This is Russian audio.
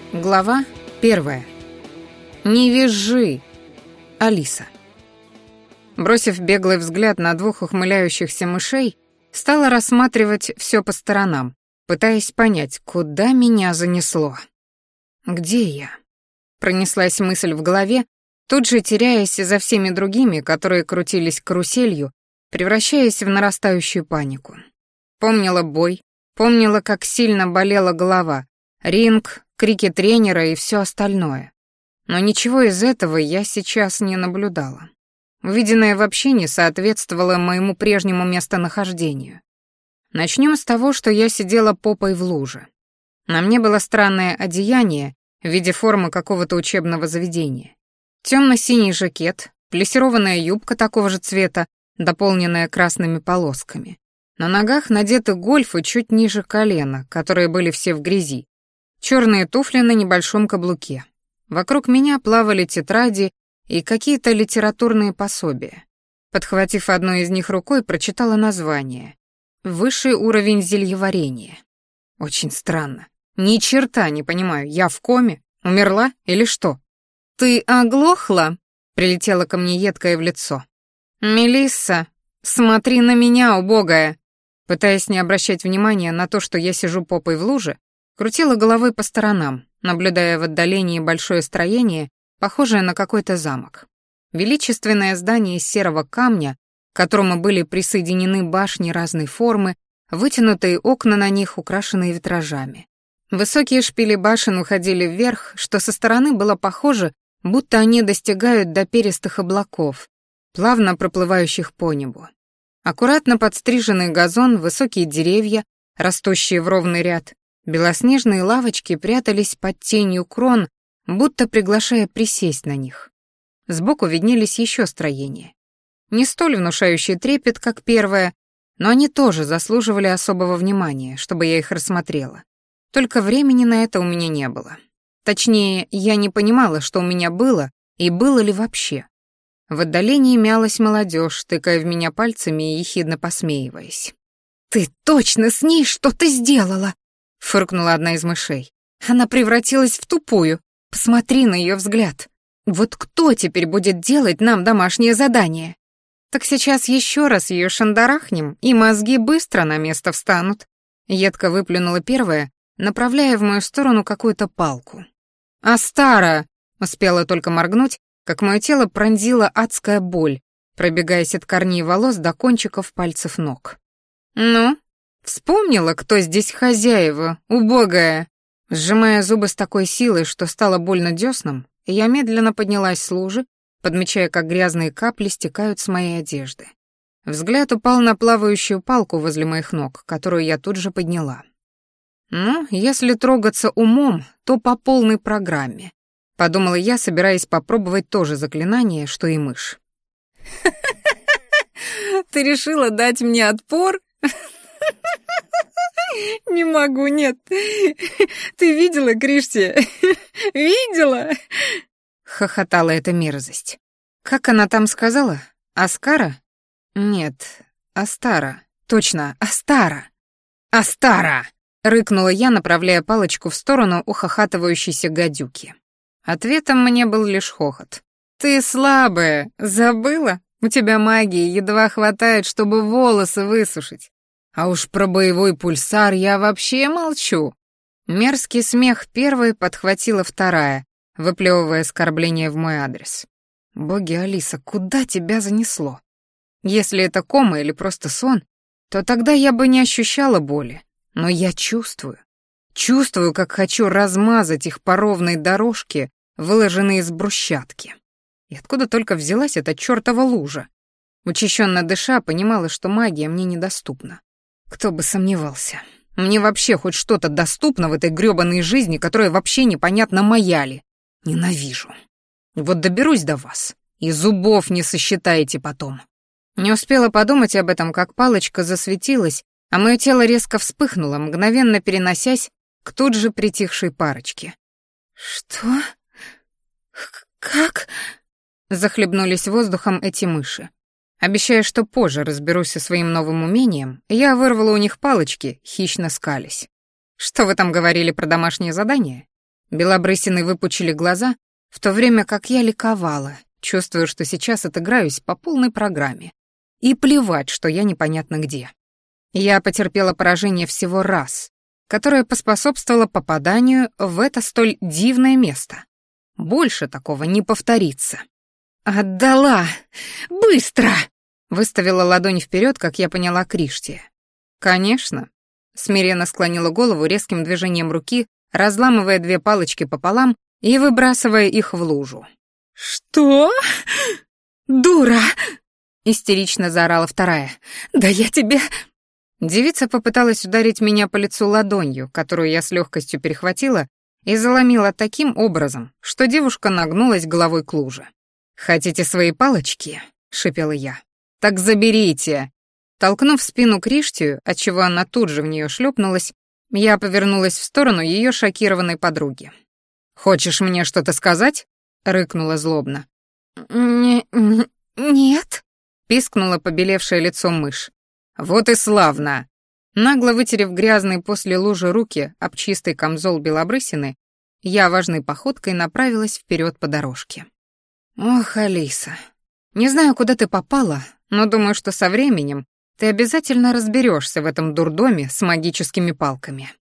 Глава 1. Не визжи, Алиса. Бросив беглый взгляд на двух ухмыляющихся мышей, стала рассматривать все по сторонам, пытаясь понять, куда меня занесло. Где я? Пронеслась мысль в голове, тут же теряясь за всеми другими, которые крутились каруселью, превращаясь в нарастающую панику. Помнила бой, помнила, как сильно болела голова, ринг, крики тренера и все остальное. Но ничего из этого я сейчас не наблюдала. Увиденное вообще не соответствовало моему прежнему местонахождению. Начнем с того, что я сидела попой в луже. На мне было странное одеяние в виде формы какого-то учебного заведения. Темно-синий жакет, плессированная юбка такого же цвета, дополненная красными полосками. На ногах надеты гольфы чуть ниже колена, которые были все в грязи. Черные туфли на небольшом каблуке. Вокруг меня плавали тетради и какие-то литературные пособия. Подхватив одну из них рукой, прочитала название. «Высший уровень зельеварения». Очень странно. Ни черта не понимаю, я в коме? Умерла или что? «Ты оглохла?» — прилетела ко мне едкое в лицо. «Мелисса, смотри на меня, убогая!» Пытаясь не обращать внимания на то, что я сижу попой в луже, крутила головой по сторонам, наблюдая в отдалении большое строение, похожее на какой-то замок. Величественное здание из серого камня, к которому были присоединены башни разной формы, вытянутые окна на них, украшенные витражами. Высокие шпили башен уходили вверх, что со стороны было похоже, будто они достигают до перистых облаков, плавно проплывающих по небу. Аккуратно подстриженный газон, высокие деревья, растущие в ровный ряд, белоснежные лавочки прятались под тенью крон, будто приглашая присесть на них. Сбоку виднелись еще строения. Не столь внушающие трепет, как первое, но они тоже заслуживали особого внимания, чтобы я их рассмотрела. Только времени на это у меня не было. Точнее, я не понимала, что у меня было и было ли вообще. В отдалении мялась молодежь, тыкая в меня пальцами и ехидно посмеиваясь. «Ты точно с ней что-то сделала!» — фыркнула одна из мышей. «Она превратилась в тупую. Посмотри на ее взгляд. Вот кто теперь будет делать нам домашнее задание? Так сейчас еще раз ее шандарахнем, и мозги быстро на место встанут». Едко выплюнула первая, направляя в мою сторону какую-то палку. «Астара!» — успела только моргнуть, как мое тело пронзила адская боль, пробегаясь от корней волос до кончиков пальцев ног. «Ну, вспомнила, кто здесь хозяева, убогая?» Сжимая зубы с такой силой, что стало больно дёснам, я медленно поднялась с лужи, подмечая, как грязные капли стекают с моей одежды. Взгляд упал на плавающую палку возле моих ног, которую я тут же подняла. «Ну, если трогаться умом, то по полной программе», — подумала я, собираясь попробовать то же заклинание, что и мышь. «Ты решила дать мне отпор?» «Не могу, нет. Ты видела, Криштия? Видела?» — хохотала эта мерзость. «Как она там сказала? Аскара? Нет, Астара. Точно, Астара. Астара!» — рыкнула я, направляя палочку в сторону ухахатывающейся гадюки. Ответом мне был лишь хохот. «Ты слабая, забыла? У тебя магии едва хватает, чтобы волосы высушить. А уж про боевой пульсар я вообще молчу». Мерзкий смех первой подхватила вторая, выплевывая оскорбление в мой адрес. «Боги, Алиса, куда тебя занесло? Если это кома или просто сон, то тогда я бы не ощущала боли. Но я чувствую, как хочу размазать их по ровной дорожке, выложенной из брусчатки. И откуда только взялась эта чёртова лужа? Учащенно дыша, понимала, что магия мне недоступна. Кто бы сомневался. Мне вообще хоть что-то доступно в этой грёбаной жизни, которая вообще непонятно моя ли. Ненавижу. Вот доберусь до вас, и зубов не сосчитаете потом. Не успела подумать об этом, как палочка засветилась, а мое тело резко вспыхнуло, мгновенно переносясь к тут же притихшей парочке. «Что? Как?» — захлебнулись воздухом эти мыши. Обещая, что позже разберусь со своим новым умением, я вырвала у них палочки, хищно скались. «Что вы там говорили про домашнее задание?» Белобрысины выпучили глаза, в то время как я ликовала, чувствую, что сейчас отыграюсь по полной программе. И плевать, что я непонятно где. Я потерпела поражение всего раз, которое поспособствовало попаданию в это столь дивное место. Больше такого не повторится. «Отдала! Быстро!» — выставила ладонь вперед, как я поняла Криштия. «Конечно». Смиренно склонила голову резким движением руки, разламывая 2 палочки пополам и выбрасывая их в лужу. «Что? Дура!» — истерично заорала вторая. «Да я тебе...» Девица попыталась ударить меня по лицу ладонью, которую я с легкостью перехватила и заломила таким образом, что девушка нагнулась головой к луже. «Хотите свои палочки?» — шипела я. «Так заберите!» Толкнув спину Криштию, отчего она тут же в нее шлепнулась, я повернулась в сторону ее шокированной подруги. «Хочешь мне что-то сказать?» — рыкнула злобно. «Нет», — пискнула побелевшее лицо мышь. «Вот и славно!» Нагло вытерев грязные после лужи руки об чистый камзол белобрысины, я важной походкой направилась вперед по дорожке. «Ох, Алиса, не знаю, куда ты попала, но думаю, что со временем ты обязательно разберешься в этом дурдоме с магическими палками».